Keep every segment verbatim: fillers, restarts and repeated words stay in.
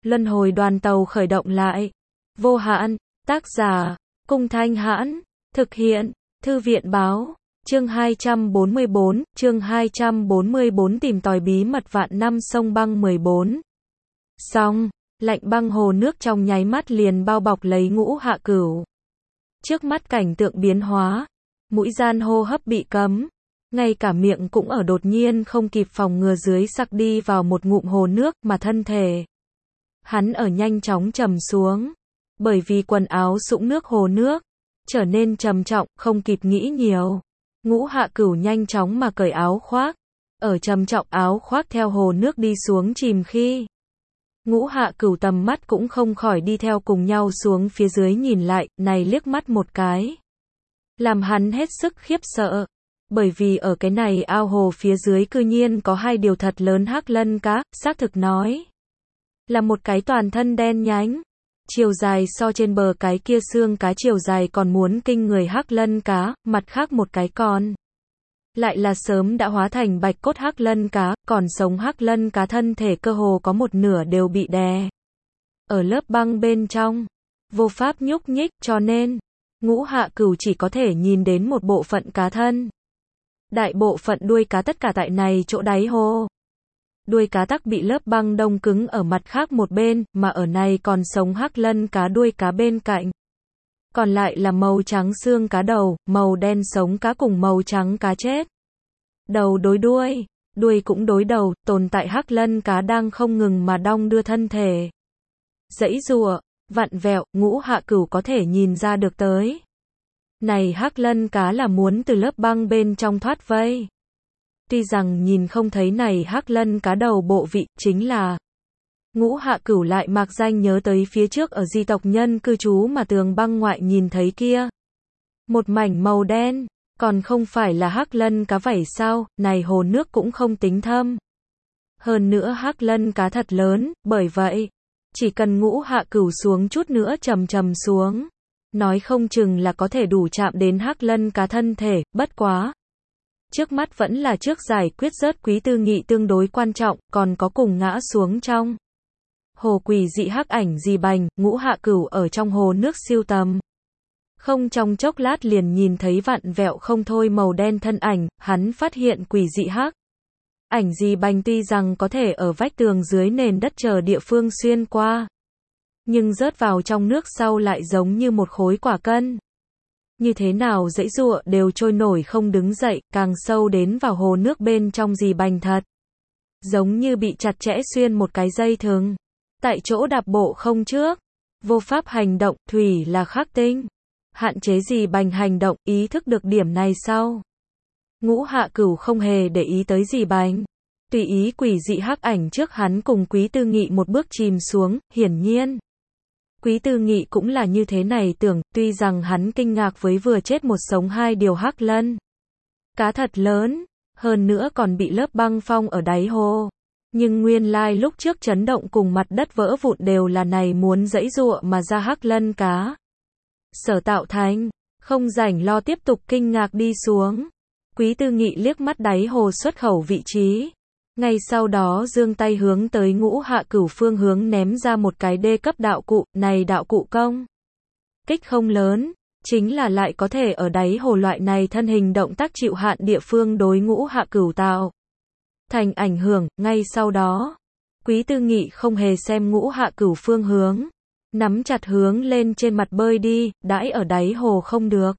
Luân hồi đoàn tàu khởi động lại. Vô hạn, tác giả, Cung Thanh Hãn, thực hiện, Thư viện báo, chương hai trăm bốn mươi bốn, chương hai trăm bốn mươi bốn tìm tòi bí mật vạn năm sông băng mười bốn. Xong, lạnh băng hồ nước trong nháy mắt liền bao bọc lấy Ngũ Hạ Cửu. Trước mắt cảnh tượng biến hóa, mũi gian hô hấp bị cấm, ngay cả miệng cũng ở đột nhiên không kịp phòng ngừa dưới sặc đi vào một ngụm hồ nước mà thân thể hắn ở nhanh chóng trầm xuống, bởi vì quần áo sũng nước hồ nước trở nên trầm trọng, không kịp nghĩ nhiều. Ngũ Hạ Cửu nhanh chóng mà cởi áo khoác, ở trầm trọng áo khoác theo hồ nước đi xuống chìm khi Ngũ Hạ Cửu tầm mắt cũng không khỏi đi theo cùng nhau xuống phía dưới nhìn lại, này liếc mắt một cái làm hắn hết sức khiếp sợ, bởi vì ở cái này ao hồ phía dưới cư nhiên có hai điều thật lớn hắc lân cá, xác thực nói là một cái toàn thân đen nhánh, chiều dài so trên bờ cái kia xương cá chiều dài còn muốn kinh người hắc lân cá, mặt khác một cái còn lại là sớm đã hóa thành bạch cốt hắc lân cá, còn sống hắc lân cá thân thể cơ hồ có một nửa đều bị đè ở lớp băng bên trong, vô pháp nhúc nhích, cho nên Ngũ Hạ Cửu chỉ có thể nhìn đến một bộ phận cá thân. Đại bộ phận đuôi cá tất cả tại này chỗ đáy hồ. Đuôi cá tắc bị lớp băng đông cứng ở mặt khác một bên, mà ở này còn sống hắc lân cá đuôi cá bên cạnh. Còn lại là màu trắng xương cá đầu, màu đen sống cá cùng màu trắng cá chết. Đầu đối đuôi, đuôi cũng đối đầu, tồn tại hắc lân cá đang không ngừng mà đong đưa thân thể. Giãy giụa, vặn vẹo, Ngũ Hạ Cửu có thể nhìn ra được tới. Này hắc lân cá là muốn từ lớp băng bên trong thoát vây. Tuy rằng nhìn không thấy này hắc lân cá đầu bộ vị, chính là Ngũ Hạ Cửu lại mạc danh nhớ tới phía trước ở di tộc nhân cư trú mà tường băng ngoại nhìn thấy kia. Một mảnh màu đen, còn không phải là hắc lân cá vảy sao, này hồ nước cũng không tính thâm. Hơn nữa hắc lân cá thật lớn, bởi vậy, chỉ cần Ngũ Hạ Cửu xuống chút nữa trầm trầm xuống, nói không chừng là có thể đủ chạm đến hắc lân cá thân thể, bất quá. Trước mắt vẫn là trước giải quyết rớt Quý Tư Nghị tương đối quan trọng, còn có cùng ngã xuống trong hồ quỷ dị hắc ảnh gì bành, Ngũ Hạ Cửu ở trong hồ nước siêu tầm. Không trong chốc lát liền nhìn thấy vặn vẹo không thôi màu đen thân ảnh, hắn phát hiện quỷ dị hắc ảnh gì bành tuy rằng có thể ở vách tường dưới nền đất chờ địa phương xuyên qua, nhưng rớt vào trong nước sau lại giống như một khối quả cân. Như thế nào giãy giụa đều trôi nổi không đứng dậy, càng sâu đến vào hồ nước bên trong gì bành thật. Giống như bị chặt chẽ xuyên một cái dây thừng. Tại chỗ đạp bộ không trước. Vô pháp hành động, thủy là khắc tinh. Hạn chế gì bành hành động, ý thức được điểm này sau. Ngũ Hạ Cửu không hề để ý tới gì bành. Tùy ý quỷ dị hắc ảnh trước hắn cùng Quý Tư Nghị một bước chìm xuống, hiển nhiên. Quý Tư Nghị cũng là như thế này tưởng, tuy rằng hắn kinh ngạc với vừa chết một sống hai điều hắc lân cá thật lớn, hơn nữa còn bị lớp băng phong ở đáy hồ. Nhưng nguyên lai lúc trước chấn động cùng mặt đất vỡ vụn đều là này muốn giãy giụa mà ra hắc lân cá sở tạo thành, không rảnh lo tiếp tục kinh ngạc đi xuống. Quý Tư Nghị liếc mắt đáy hồ xuất khẩu vị trí. Ngay sau đó giương tay hướng tới Ngũ Hạ Cửu phương hướng ném ra một cái đê cấp đạo cụ, này đạo cụ công kích không lớn, chính là lại có thể ở đáy hồ loại này thân hình động tác chịu hạn địa phương đối Ngũ Hạ Cửu tạo thành ảnh hưởng. Ngay sau đó, Quý Tư Nghị không hề xem Ngũ Hạ Cửu phương hướng, nắm chặt hướng lên trên mặt bơi đi, đãi ở đáy hồ không được.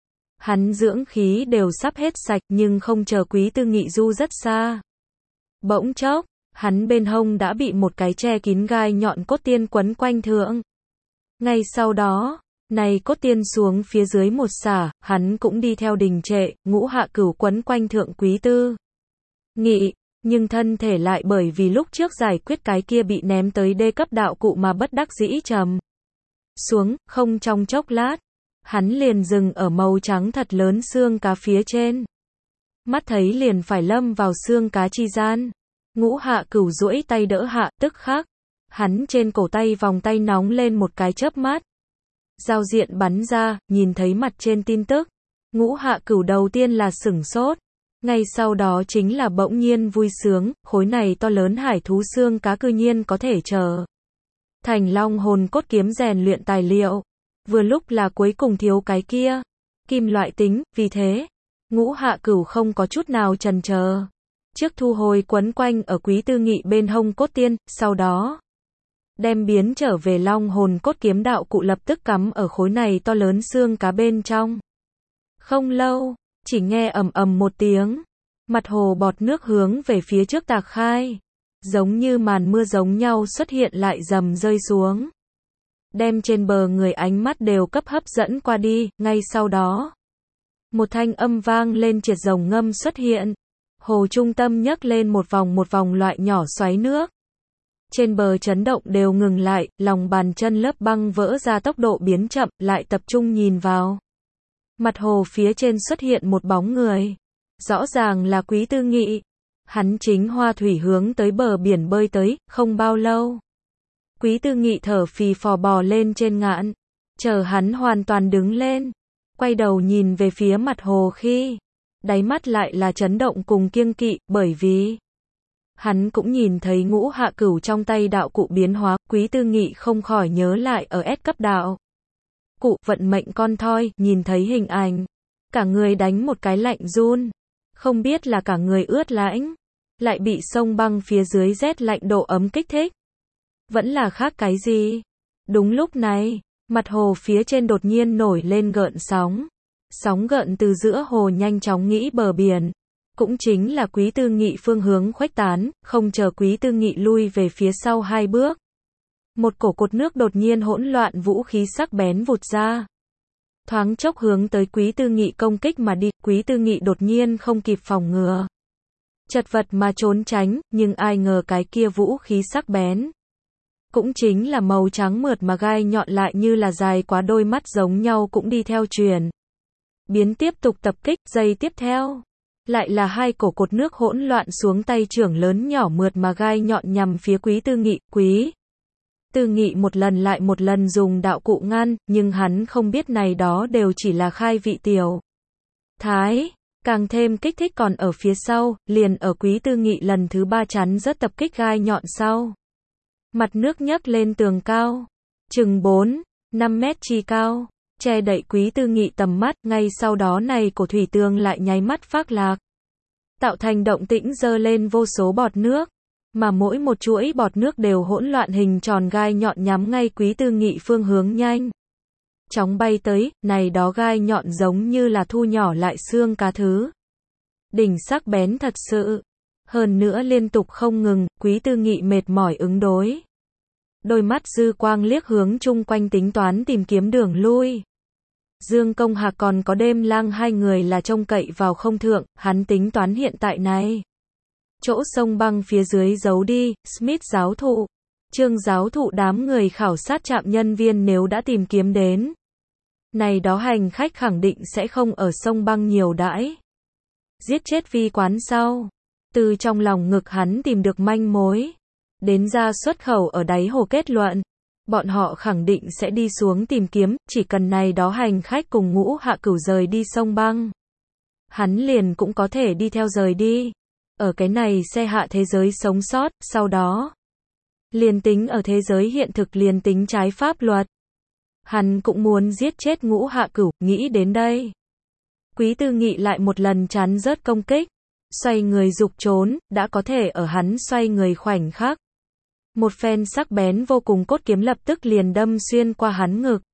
Hắn dưỡng khí đều sắp hết sạch nhưng không chờ Quý Tư Nghị du rất xa. Bỗng chốc, hắn bên hông đã bị một cái che kín gai nhọn cốt tiên quấn quanh thượng. Ngay sau đó, này cốt tiên xuống phía dưới một xả, hắn cũng đi theo đình trệ, Ngũ Hạ Cửu quấn quanh thượng Quý Tư Nghị, nhưng thân thể lại bởi vì lúc trước giải quyết cái kia bị ném tới đê cấp đạo cụ mà bất đắc dĩ trầm xuống, không trong chốc lát, hắn liền dừng ở màu trắng thật lớn xương cá phía trên. Mắt thấy liền phải lâm vào xương cá chi gian. Ngũ Hạ Cửu duỗi tay đỡ hạ, tức khắc hắn trên cổ tay vòng tay nóng lên một cái chớp mắt. Giao diện bắn ra, nhìn thấy mặt trên tin tức. Ngũ Hạ Cửu đầu tiên là sửng sốt. Ngay sau đó chính là bỗng nhiên vui sướng, khối này to lớn hải thú xương cá cư nhiên có thể chờ thành long hồn cốt kiếm rèn luyện tài liệu. Vừa lúc là cuối cùng thiếu cái kia, kim loại tính, vì thế, Ngũ Hạ Cửu không có chút nào chần chờ. Trước thu hồi quấn quanh ở Quý Tư Nghị bên hông cốt tiên, sau đó đem biến trở về long hồn cốt kiếm đạo cụ lập tức cắm ở khối này to lớn xương cá bên trong. Không lâu, chỉ nghe ầm ầm một tiếng, mặt hồ bọt nước hướng về phía trước tạc khai, giống như màn mưa giống nhau xuất hiện lại dầm rơi xuống, đem trên bờ người ánh mắt đều cấp hấp dẫn qua đi. Ngay sau đó, một thanh âm vang lên triệt rồng ngâm xuất hiện, hồ trung tâm nhấc lên một vòng một vòng loại nhỏ xoáy nước. Trên bờ chấn động đều ngừng lại, lòng bàn chân lớp băng vỡ ra tốc độ biến chậm, lại tập trung nhìn vào. Mặt hồ phía trên xuất hiện một bóng người. Rõ ràng là Quý Tư Nghị. Hắn chính hoa thủy hướng tới bờ biển bơi tới, không bao lâu. Quý Tư Nghị thở phì phò bò lên trên ngạn. Chờ hắn hoàn toàn đứng lên. Quay đầu nhìn về phía mặt hồ khi, đáy mắt lại là chấn động cùng kiêng kỵ, bởi vì hắn cũng nhìn thấy Ngũ Hạ Cửu trong tay đạo cụ biến hóa. Quý Tư Nghị không khỏi nhớ lại ở S cấp đạo cụ vận mệnh con thoi, nhìn thấy hình ảnh, cả người đánh một cái lạnh run, không biết là cả người ướt lạnh, lại bị sông băng phía dưới rét lạnh độ ấm kích thích, vẫn là khác cái gì. Đúng lúc này, mặt hồ phía trên đột nhiên nổi lên gợn sóng, sóng gợn từ giữa hồ nhanh chóng nghĩ bờ biển, cũng chính là Quý Tư Nghị phương hướng khuếch tán. Không chờ Quý Tư Nghị lui về phía sau hai bước, một cổ cột nước đột nhiên hỗn loạn vũ khí sắc bén vụt ra, thoáng chốc hướng tới Quý Tư Nghị công kích mà đi. Quý Tư Nghị đột nhiên không kịp phòng ngừa, chật vật mà trốn tránh, nhưng ai ngờ cái kia vũ khí sắc bén, cũng chính là màu trắng mượt mà gai nhọn lại như là dài quá đôi mắt giống nhau cũng đi theo chuyển biến tiếp tục tập kích. Giây tiếp theo, lại là hai cổ cột nước hỗn loạn xuống tay trưởng lớn nhỏ mượt mà gai nhọn nhằm phía Quý Tư Nghị. Quý Tư Nghị một lần lại một lần dùng đạo cụ ngăn, nhưng hắn không biết này đó đều chỉ là khai vị tiểu thái, càng thêm kích thích còn ở phía sau. Liền ở Quý Tư Nghị lần thứ ba chắn rất tập kích gai nhọn sau, mặt nước nhấc lên tường cao, chừng bốn, năm mét chi cao, che đậy Quý Tư Nghị tầm mắt. Ngay sau đó này cổ thủy tường lại nháy mắt phác lạc, tạo thành động tĩnh dơ lên vô số bọt nước, mà mỗi một chuỗi bọt nước đều hỗn loạn hình tròn gai nhọn nhắm ngay Quý Tư Nghị phương hướng nhanh chóng bay tới. Này đó gai nhọn giống như là thu nhỏ lại xương cá thứ, đỉnh sắc bén thật sự, hơn nữa liên tục không ngừng. Quý Tư Nghị mệt mỏi ứng đối, đôi mắt dư quang liếc hướng chung quanh tính toán tìm kiếm đường lui. Dương Công Hạc còn có Đêm Lang hai người là trông cậy vào không thượng, hắn tính toán hiện tại này, chỗ sông băng phía dưới giấu đi, Smith giáo thụ, Trương giáo thụ đám người khảo sát trạm nhân viên nếu đã tìm kiếm đến, này đó hành khách khẳng định sẽ không ở sông băng nhiều đãi. Giết chết vi quán sau, từ trong lòng ngực hắn tìm được manh mối, đến ra xuất khẩu ở đáy hồ kết luận, bọn họ khẳng định sẽ đi xuống tìm kiếm. Chỉ cần này đó hành khách cùng Ngũ Hạ Cửu rời đi sông băng, hắn liền cũng có thể đi theo rời đi, ở cái này xe hạ thế giới sống sót. Sau đó, liền tính ở thế giới hiện thực, liền tính trái pháp luật, hắn cũng muốn giết chết Ngũ Hạ Cửu. Nghĩ đến đây, Quý Tư Nghị lại một lần chắn rớt công kích, xoay người dục trốn. Đã có thể ở hắn xoay người khoảnh khắc, một phen sắc bén vô cùng cốt kiếm lập tức liền đâm xuyên qua hắn ngực.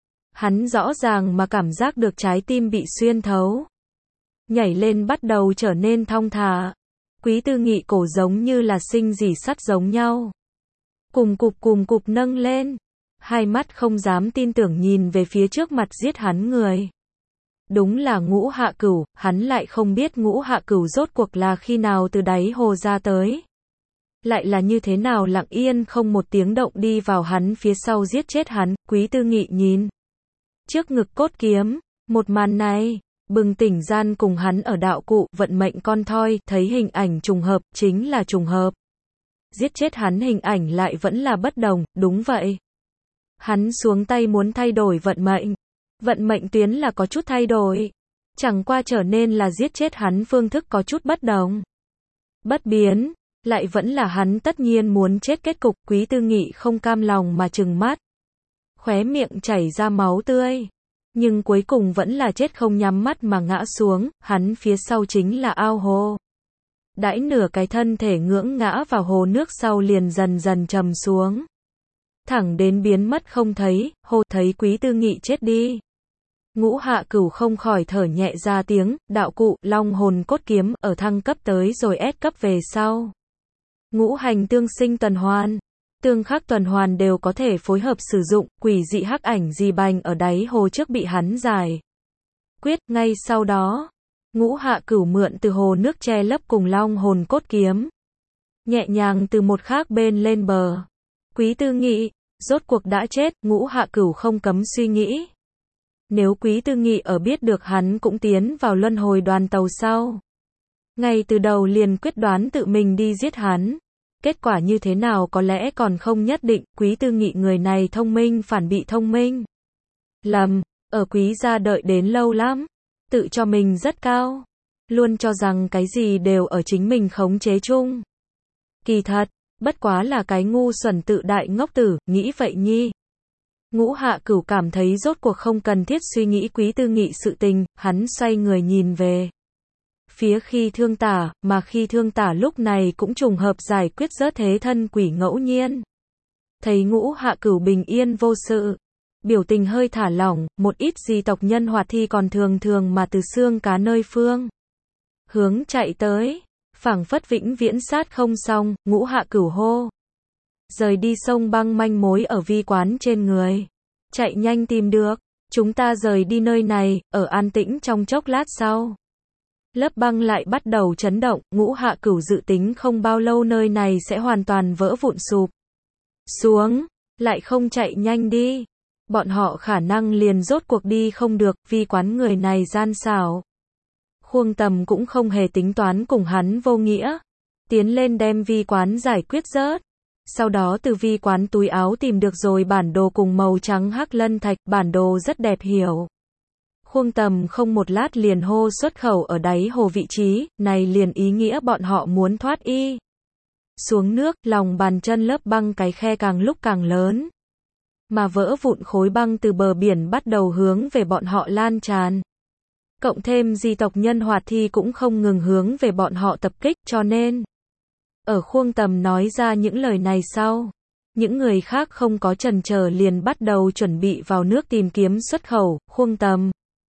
Hắn rõ ràng mà cảm giác được trái tim bị xuyên thấu, nhảy lên bắt đầu trở nên thong thả. Quý Tư Nghị cổ giống như là sinh dỉ sắt giống nhau, cùng cục cùng cục nâng lên, hai mắt không dám tin tưởng nhìn về phía trước mặt giết hắn người. Đúng là Ngũ Hạ Cửu. Hắn lại không biết Ngũ Hạ Cửu rốt cuộc là khi nào từ đáy hồ ra tới, lại là như thế nào lặng yên không một tiếng động đi vào hắn phía sau giết chết hắn. Quý Tư Nghị nhìn trước ngực cốt kiếm, một màn này, bừng tỉnh gian cùng hắn ở đạo cụ vận mệnh con thoi thấy hình ảnh trùng hợp, chính là trùng hợp. Giết chết hắn hình ảnh lại vẫn là bất đồng. Đúng vậy, hắn xuống tay muốn thay đổi vận mệnh, vận mệnh tuyến là có chút thay đổi, chẳng qua trở nên là giết chết hắn phương thức có chút bất đồng, bất biến. lại vẫn là hắn tất nhiên muốn chết kết cục. Quý Tư Nghị không cam lòng mà trừng mắt, khóe miệng chảy ra máu tươi, nhưng cuối cùng vẫn là chết không nhắm mắt mà ngã xuống. Hắn phía sau chính là ao hồ. Đãi nửa cái thân thể ngưỡng ngã vào hồ nước sau liền dần dần trầm xuống, thẳng đến biến mất không thấy. Hồ thấy Quý Tư Nghị chết đi, Ngũ Hạ Cửu không khỏi thở nhẹ ra tiếng. Đạo cụ Long Hồn Cốt Kiếm ở thăng cấp tới rồi S cấp về sau, ngũ hành tương sinh tuần hoàn, tương khắc tuần hoàn đều có thể phối hợp sử dụng. Quỷ dị hắc ảnh gì bành ở đáy hồ trước bị hắn giải quyết. Ngay sau đó, Ngũ Hạ Cửu mượn từ hồ nước che lấp cùng Long Hồn Cốt Kiếm, nhẹ nhàng từ một khác bên lên bờ. Quý Tư Nghị rốt cuộc đã chết. Ngũ Hạ Cửu không cấm suy nghĩ, nếu Quý Tư Nghị ở biết được hắn cũng tiến vào luân hồi đoàn tàu sau, ngay từ đầu liền quyết đoán tự mình đi giết hắn, kết quả như thế nào có lẽ còn không nhất định. Quý Tư Nghị người này thông minh phản bị thông minh. Lầm, ở Quý gia đợi đến lâu lắm, tự cho mình rất cao, luôn cho rằng cái gì đều ở chính mình khống chế chung. Kỳ thật, bất quá là cái ngu xuẩn tự đại ngốc tử, nghĩ vậy nhi. Ngũ Hạ Cửu cảm thấy rốt cuộc không cần thiết suy nghĩ Quý Tư Nghị sự tình, hắn xoay người nhìn về phía Khi Thương Tả, mà Khi Thương Tả lúc này cũng trùng hợp giải quyết rớt thế thân quỷ ngẫu nhiên. Thấy Ngũ Hạ Cửu bình yên vô sự, biểu tình hơi thả lỏng, một ít di tộc nhân hoạt thi còn thường thường mà từ xương cá nơi phương hướng chạy tới, phảng phất vĩnh viễn sát không xong. Ngũ Hạ Cửu hô rời đi sông băng manh mối ở vi quán trên người, chạy nhanh tìm được, chúng ta rời đi nơi này, ở an tĩnh trong chốc lát sau. Lớp băng lại bắt đầu chấn động. Ngũ Hạ Cửu dự tính không bao lâu nơi này sẽ hoàn toàn vỡ vụn sụp xuống, lại không chạy nhanh đi, bọn họ khả năng liền rốt cuộc đi không được. Vi quán người này gian xảo, Khuông Tầm cũng không hề tính toán cùng hắn vô nghĩa, tiến lên đem vi quán giải quyết rớt. Sau đó từ vi quán túi áo tìm được rồi bản đồ cùng màu trắng hắc lân thạch, bản đồ rất đẹp hiểu. Khuông Tầm không một lát liền hô xuất khẩu ở đáy hồ vị trí, này liền ý nghĩa bọn họ muốn thoát y xuống nước. Lòng bàn chân lớp băng cái khe càng lúc càng lớn, mà vỡ vụn khối băng từ bờ biển bắt đầu hướng về bọn họ lan tràn. Cộng thêm di tộc nhân hoạt thi cũng không ngừng hướng về bọn họ tập kích, cho nên ở Khuông Tầm nói ra những lời này sau, những người khác không có chần chờ liền bắt đầu chuẩn bị vào nước tìm kiếm xuất khẩu. Khuông Tầm,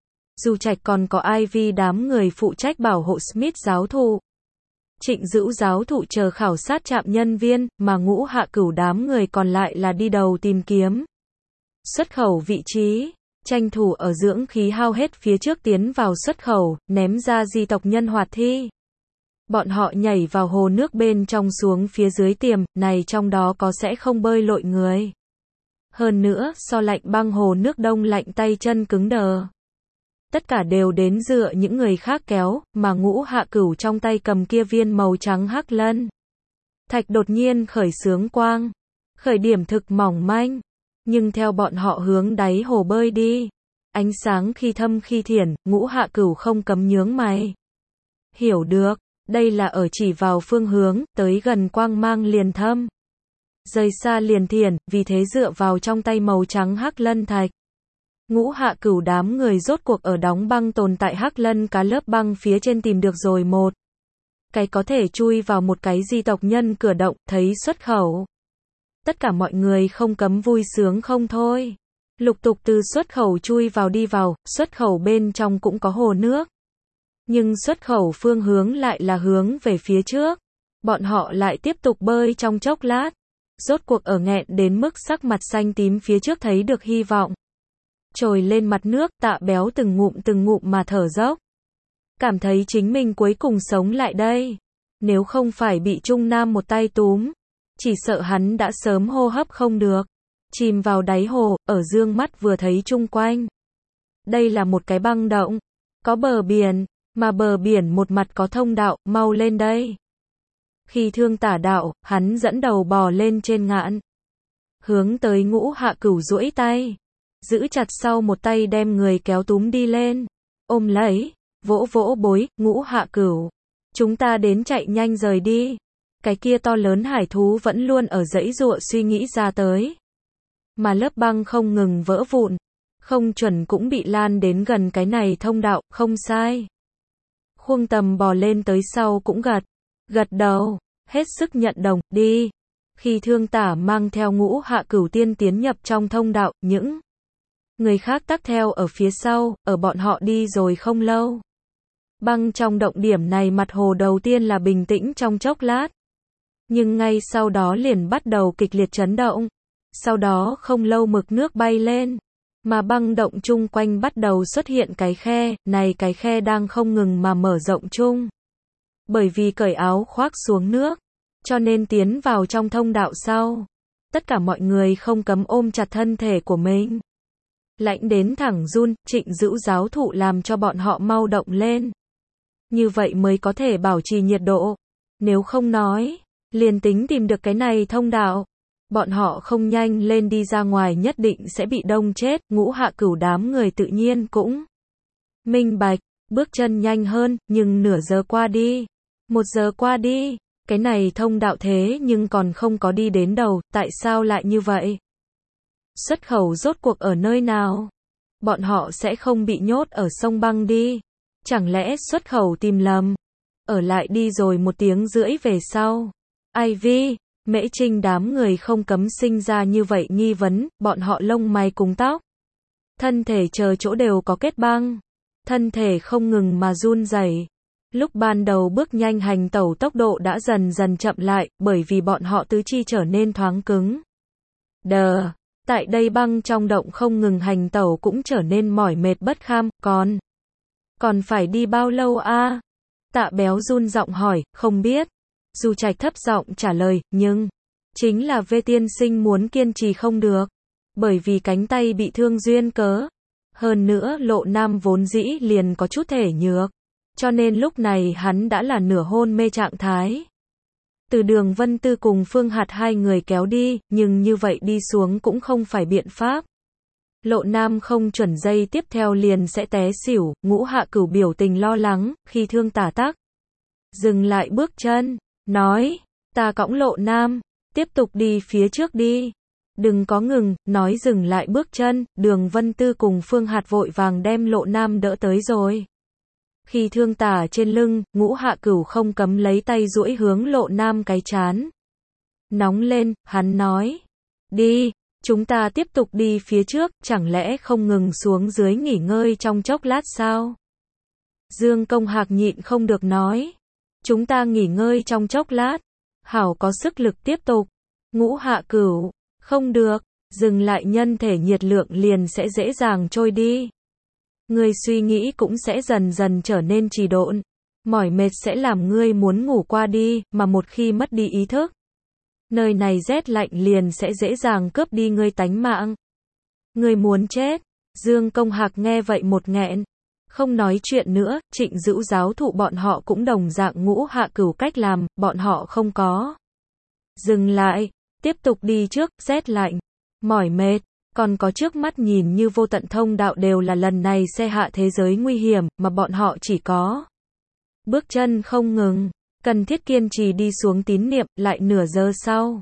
Du Trạch còn có Ivy đám người phụ trách bảo hộ Smith giáo thụ, Trịnh Dữu giáo thụ chờ khảo sát trạm nhân viên, mà Ngũ Hạ Cửu đám người còn lại là đi đầu tìm kiếm xuất khẩu vị trí, tranh thủ ở dưỡng khí hao hết phía trước tiến vào xuất khẩu, ném ra di tộc nhân hoạt thi. Bọn họ nhảy vào hồ nước bên trong xuống phía dưới tiềm, này trong đó có sẽ không bơi lội người. Hơn nữa, so lạnh băng hồ nước đông lạnh tay chân cứng đờ. Tất cả đều đến dựa những người khác kéo, mà Ngũ Hạ Cửu trong tay cầm kia viên màu trắng hắc lân thạch đột nhiên khởi xướng quang. Khởi điểm thực mỏng manh, nhưng theo bọn họ hướng đáy hồ bơi đi, ánh sáng khi thâm khi thiển. Ngũ Hạ Cửu không cấm nhướng mày. Hiểu được, đây là ở chỉ vào phương hướng, tới gần quang mang liền thâm, rời xa liền thiển, vì thế dựa vào trong tay màu trắng hắc lân thạch. Ngũ Hạ Cửu đám người rốt cuộc ở đóng băng tồn tại hắc lân cá lớp băng phía trên tìm được rồi một cái có thể chui vào một cái di tộc nhân cửa động, thấy xuất khẩu. Tất cả mọi người không cấm vui sướng không thôi. Lục tục từ xuất khẩu chui vào đi vào, xuất khẩu bên trong cũng có hồ nước. Nhưng xuất khẩu phương hướng lại là hướng về phía trước. Bọn họ lại tiếp tục bơi trong chốc lát. Rốt cuộc ở nghẹn đến mức sắc mặt xanh tím phía trước thấy được hy vọng. Trồi lên mặt nước, Tạ Béo từng ngụm từng ngụm mà thở dốc. Cảm thấy chính mình cuối cùng sống lại đây. Nếu không phải bị Trung Nam một tay túm, chỉ sợ hắn đã sớm hô hấp không được. Chìm vào đáy hồ, ở dương mắt vừa thấy chung quanh. Đây là một cái băng động, có bờ biển, mà bờ biển một mặt có thông đạo, mau lên đây. Khi Thương Tả đạo, hắn dẫn đầu bò lên trên ngạn. Hướng tới Ngũ Hạ Cửu duỗi tay. Giữ chặt sau một tay đem người kéo túm đi lên. Ôm lấy, vỗ vỗ bối, Ngũ Hạ Cửu. Chúng ta đến chạy nhanh rời đi. Cái kia to lớn hải thú vẫn luôn ở giãy giụa suy nghĩ ra tới. Mà lớp băng không ngừng vỡ vụn, không chuẩn cũng bị lan đến gần cái này thông đạo, không sai. Khuông Tầm bò lên tới sau cũng gật, gật đầu, hết sức nhận đồng, đi. Khi Thương Tả mang theo Ngũ Hạ Cửu Tiên tiến nhập trong thông đạo, những người khác tắc theo ở phía sau, ở bọn họ đi rồi không lâu. Băng trong động điểm này mặt hồ đầu tiên là bình tĩnh trong chốc lát. Nhưng ngay sau đó liền bắt đầu kịch liệt chấn động. Sau đó không lâu mực nước bay lên. Mà băng động chung quanh bắt đầu xuất hiện cái khe, này cái khe đang không ngừng mà mở rộng chung. Bởi vì cởi áo khoác xuống nước, cho nên tiến vào trong thông đạo sau. Tất cả mọi người không cấm ôm chặt thân thể của mình. Lạnh đến thẳng run, Trịnh Dữu giáo thụ làm cho bọn họ mau động lên. Như vậy mới có thể bảo trì nhiệt độ. Nếu không nói, liền tính tìm được cái này thông đạo, bọn họ không nhanh lên đi ra ngoài nhất định sẽ bị đông chết. Ngũ Hạ Cửu đám người tự nhiên cũng minh bạch, bước chân nhanh hơn, nhưng nửa giờ qua đi, một giờ qua đi, cái này thông đạo thế nhưng còn không có đi đến đầu, tại sao lại như vậy? Xuất khẩu rốt cuộc ở nơi nào? Bọn họ sẽ không bị nhốt ở sông băng đi. Chẳng lẽ xuất khẩu tìm lầm? Ở lại đi rồi một tiếng rưỡi về sau. Ivy, Mễ Trinh đám người không cấm sinh ra như vậy nghi vấn, bọn họ lông mày cùng tóc. Thân thể chờ chỗ đều có kết băng. Thân thể không ngừng mà run rẩy. Lúc ban đầu bước nhanh hành tẩu tốc độ đã dần dần chậm lại, bởi vì bọn họ tứ chi trở nên thoáng cứng. Đờ, tại đây băng trong động không ngừng hành tẩu cũng trở nên mỏi mệt bất kham, còn... Còn phải đi bao lâu a? Tạ Béo run giọng hỏi, không biết. Du Trạch thấp giọng trả lời, nhưng... Chính là Vê tiên sinh muốn kiên trì không được. Bởi vì cánh tay bị thương duyên cớ. Hơn nữa Lộ Nam vốn dĩ liền có chút thể nhược. Cho nên lúc này hắn đã là nửa hôn mê trạng thái. Từ Đường Vân Tư cùng Phương Hạt hai người kéo đi, nhưng như vậy đi xuống cũng không phải biện pháp. Lộ Nam không chuẩn giây tiếp theo liền sẽ té xỉu. Ngũ Hạ Cửu biểu tình lo lắng, khi Thương Tả tắc dừng lại bước chân, nói, ta cõng Lộ Nam, tiếp tục đi phía trước đi. Đừng có ngừng, nói dừng lại bước chân, Đường Vân Tư cùng Phương Hạt vội vàng đem Lộ Nam đỡ tới rồi. Khi Thương Tả trên lưng, Ngũ Hạ Cửu không cấm lấy tay duỗi hướng Lộ Nam cái chán. Nóng lên, hắn nói, đi, chúng ta tiếp tục đi phía trước, chẳng lẽ không ngừng xuống dưới nghỉ ngơi trong chốc lát sao? Dương Công Hạc nhịn không được nói, chúng ta nghỉ ngơi trong chốc lát, hảo có sức lực tiếp tục. Ngũ Hạ Cửu, không được, dừng lại nhân thể nhiệt lượng liền sẽ dễ dàng trôi đi. Ngươi suy nghĩ cũng sẽ dần dần trở nên trì độn. Mỏi mệt sẽ làm ngươi muốn ngủ qua đi, mà một khi mất đi ý thức, nơi này rét lạnh liền sẽ dễ dàng cướp đi ngươi tánh mạng. Ngươi muốn chết. Dương Công Hạc nghe vậy một nghẹn. Không nói chuyện nữa, Trịnh Dữu giáo thụ bọn họ cũng đồng dạng Ngũ Hạ Cửu cách làm, bọn họ không có dừng lại, tiếp tục đi trước, rét lạnh, mỏi mệt. Còn có trước mắt nhìn như vô tận thông đạo đều là lần này xe hạ thế giới nguy hiểm, mà bọn họ chỉ có bước chân không ngừng, cần thiết kiên trì đi xuống tín niệm. Lại nửa giờ sau,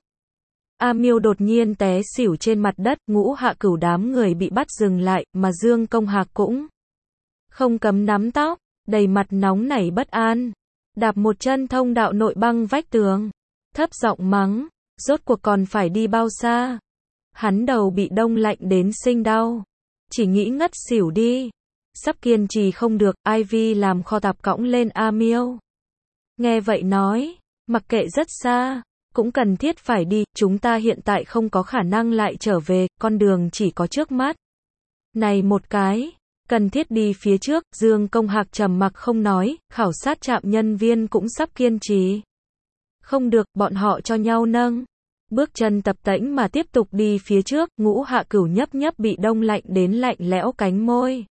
A Miêu đột nhiên té xỉu trên mặt đất. Ngũ Hạ Cửu đám người bị bắt dừng lại, mà Dương Công Hạc cũng không cấm nắm tóc, đầy mặt nóng nảy bất an, đạp một chân thông đạo nội băng vách tường, thấp giọng mắng, rốt cuộc còn phải đi bao xa? Hắn đầu bị đông lạnh đến sinh đau, chỉ nghĩ ngất xỉu đi. Sắp kiên trì không được, Ivy làm kho tạp cõng lên A Miêu. Nghe vậy nói, mặc kệ rất xa, cũng cần thiết phải đi, chúng ta hiện tại không có khả năng lại trở về, con đường chỉ có trước mắt. Này một cái, cần thiết đi phía trước. Dương Công Hạc trầm mặc không nói, khảo sát trạm nhân viên cũng sắp kiên trì không được, bọn họ cho nhau nâng bước chân tập tễnh mà tiếp tục đi phía trước. Ngũ Hạ Cửu nhấp nhấp bị đông lạnh đến lạnh lẽo cánh môi,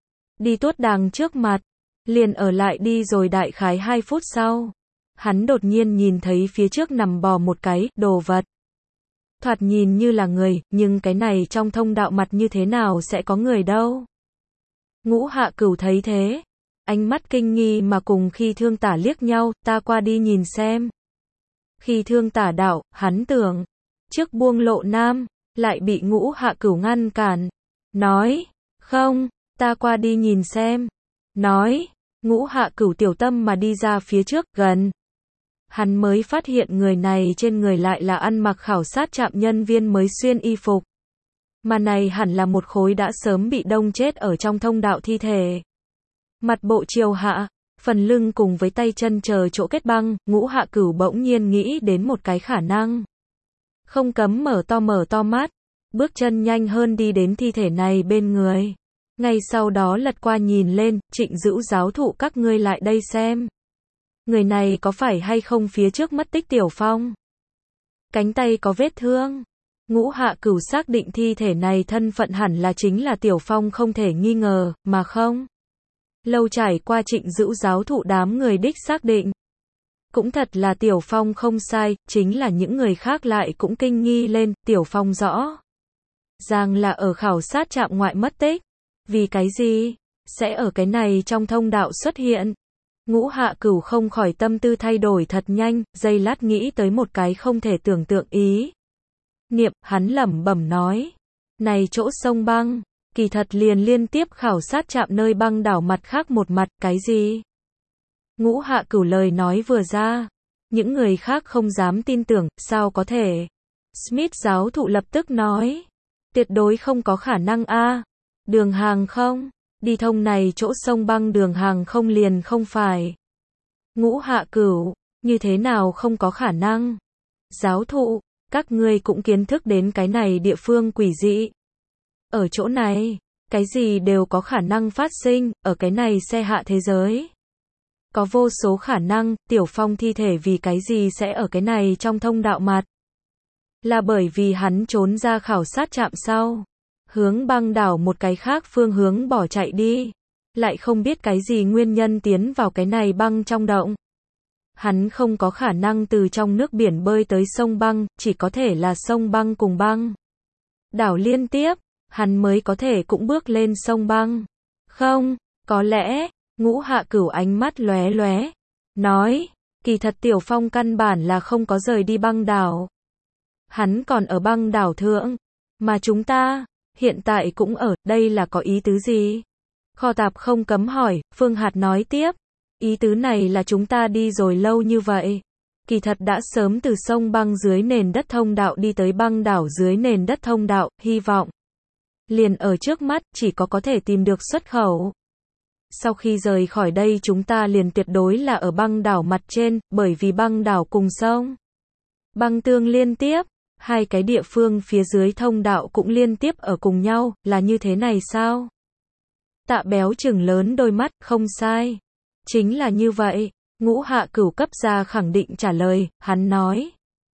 đi tuốt đàng trước mặt, liền ở lại đi rồi. Đại khái hai phút sau, hắn đột nhiên nhìn thấy phía trước nằm bò một cái đồ vật, thoạt nhìn như là người, nhưng cái này trong thông đạo mặt như thế nào sẽ có người đâu. Ngũ Hạ Cửu thấy thế, ánh mắt kinh nghi mà cùng khi Thương Tả liếc nhau, ta qua đi nhìn xem. Khi thương tả đạo, hắn tưởng, trước buông Lộ Nam, lại bị Ngũ Hạ Cửu ngăn cản. Nói, không, ta qua đi nhìn xem. Nói, Ngũ Hạ Cửu tiểu tâm mà đi ra phía trước, gần. Hắn mới phát hiện người này trên người lại là ăn mặc khảo sát trạm nhân viên mới xuyên y phục. Mà này hẳn là một khối đã sớm bị đông chết ở trong thông đạo thi thể. Mặt bộ chiều hạ, phần lưng cùng với tay chân chờ chỗ kết băng, Ngũ Hạ Cửu bỗng nhiên nghĩ đến một cái khả năng. Không cấm mở to mở to mắt, bước chân nhanh hơn đi đến thi thể này bên người. Ngay sau đó lật qua nhìn lên, Trịnh Dữu giáo thụ các ngươi lại đây xem. Người này có phải hay không phía trước mất tích Tiểu Phong? Cánh tay có vết thương. Ngũ Hạ Cửu xác định thi thể này thân phận hẳn là chính là Tiểu Phong không thể nghi ngờ, mà không. Lâu trải qua Trịnh Dữu giáo thụ đám người đích xác định. Cũng thật là Tiểu Phong không sai, chính là những người khác lại cũng kinh nghi lên, Tiểu Phong rõ ràng là ở khảo sát trạm ngoại mất tích. Vì cái gì? Sẽ ở cái này trong thông đạo xuất hiện. Ngũ Hạ Cửu không khỏi tâm tư thay đổi thật nhanh, giây lát nghĩ tới một cái không thể tưởng tượng ý. Niệm, hắn lẩm bẩm nói. Này chỗ sông băng, kỳ thật liền liên tiếp khảo sát trạm nơi băng đảo mặt khác một mặt, cái gì? Ngũ Hạ Cửu lời nói vừa ra. Những người khác không dám tin tưởng, sao có thể? Smith giáo thụ lập tức nói. Tuyệt đối không có khả năng a. Đường hàng không? Đi thông này chỗ sông băng đường hàng không liền không phải. Ngũ Hạ Cửu, như thế nào không có khả năng? Giáo thụ, các ngươi cũng kiến thức đến cái này địa phương quỷ dị. Ở chỗ này, cái gì đều có khả năng phát sinh, ở cái này xe hạ thế giới. Có vô số khả năng, Tiểu Phong thi thể vì cái gì sẽ ở cái này trong thông đạo mặt? Là bởi vì hắn trốn ra khảo sát trạm sau. Hướng băng đảo một cái khác phương hướng bỏ chạy đi. Lại không biết cái gì nguyên nhân tiến vào cái này băng trong động. Hắn không có khả năng từ trong nước biển bơi tới sông băng, chỉ có thể là sông băng cùng băng đảo liên tiếp, hắn mới có thể cũng bước lên sông băng. Không, có lẽ, Ngũ Hạ Cửu ánh mắt lóe lóe, nói, kỳ thật Tiểu Phong căn bản là không có rời đi băng đảo. Hắn còn ở băng đảo thượng, mà chúng ta hiện tại cũng ở, đây là có ý tứ gì? Kho tạp không cấm hỏi, Phương Hạt nói tiếp. Ý tứ này là chúng ta đi rồi lâu như vậy. Kỳ thật đã sớm từ sông băng dưới nền đất thông đạo đi tới băng đảo dưới nền đất thông đạo, hy vọng. Liền ở trước mắt, chỉ có có thể tìm được xuất khẩu. Sau khi rời khỏi đây chúng ta liền tuyệt đối là ở băng đảo mặt trên, bởi vì băng đảo cùng sông băng tương liên tiếp. Hai cái địa phương phía dưới thông đạo cũng liên tiếp ở cùng nhau, là như thế này sao? Tạ Béo trừng lớn đôi mắt, không sai. Chính là như vậy, Ngũ Hạ Cửu cấp ra khẳng định trả lời, hắn nói.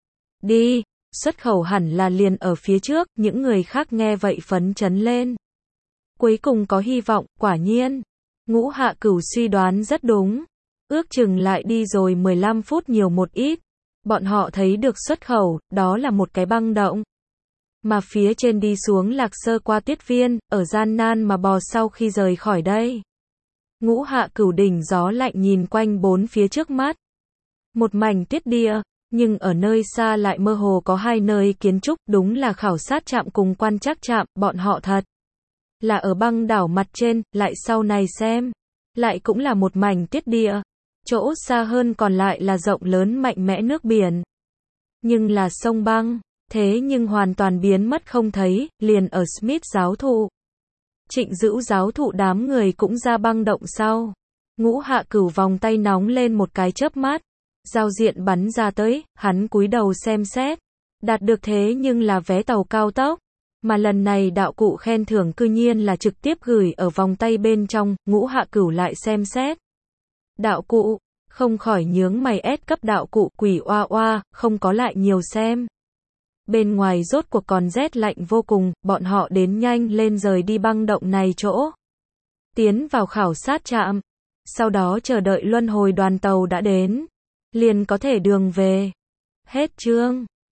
Đi, xuất khẩu hẳn là liền ở phía trước, những người khác nghe vậy phấn chấn lên. Cuối cùng có hy vọng, quả nhiên. Ngũ Hạ Cửu suy đoán rất đúng. Ước chừng lại đi rồi mười lăm phút nhiều một ít. Bọn họ thấy được xuất khẩu, đó là một cái băng động. Mà phía trên đi xuống Lạc Sơ qua tuyết viên, ở gian nan mà bò sau khi rời khỏi đây. Ngũ Hạ Cửu đỉnh gió lạnh nhìn quanh bốn phía trước mắt. Một mảnh tuyết địa, nhưng ở nơi xa lại mơ hồ có hai nơi kiến trúc, đúng là khảo sát trạm cùng quan trắc trạm, bọn họ thật là ở băng đảo mặt trên, lại sau này xem, lại cũng là một mảnh tuyết địa. Chỗ xa hơn còn lại là rộng lớn mạnh mẽ nước biển. Nhưng là sông băng, thế nhưng hoàn toàn biến mất không thấy, liền ở Smith giáo thụ. Trịnh Dữu giáo thụ đám người cũng ra băng động sau. Ngũ Hạ Cửu vòng tay nóng lên một cái chớp mắt. Giao diện bắn ra tới, hắn cúi đầu xem xét. Đạt được thế nhưng là vé tàu cao tốc. Mà lần này đạo cụ khen thưởng cư nhiên là trực tiếp gửi ở vòng tay bên trong, Ngũ Hạ Cửu lại xem xét. Đạo cụ, không khỏi nhướng mày ép cấp đạo cụ quỷ oa oa, không có lại nhiều xem. Bên ngoài rốt cuộc còn rét lạnh vô cùng, bọn họ đến nhanh lên rời đi băng động này chỗ. Tiến vào khảo sát trạm. Sau đó chờ đợi luân hồi đoàn tàu đã đến. Liền có thể đường về. Hết chương.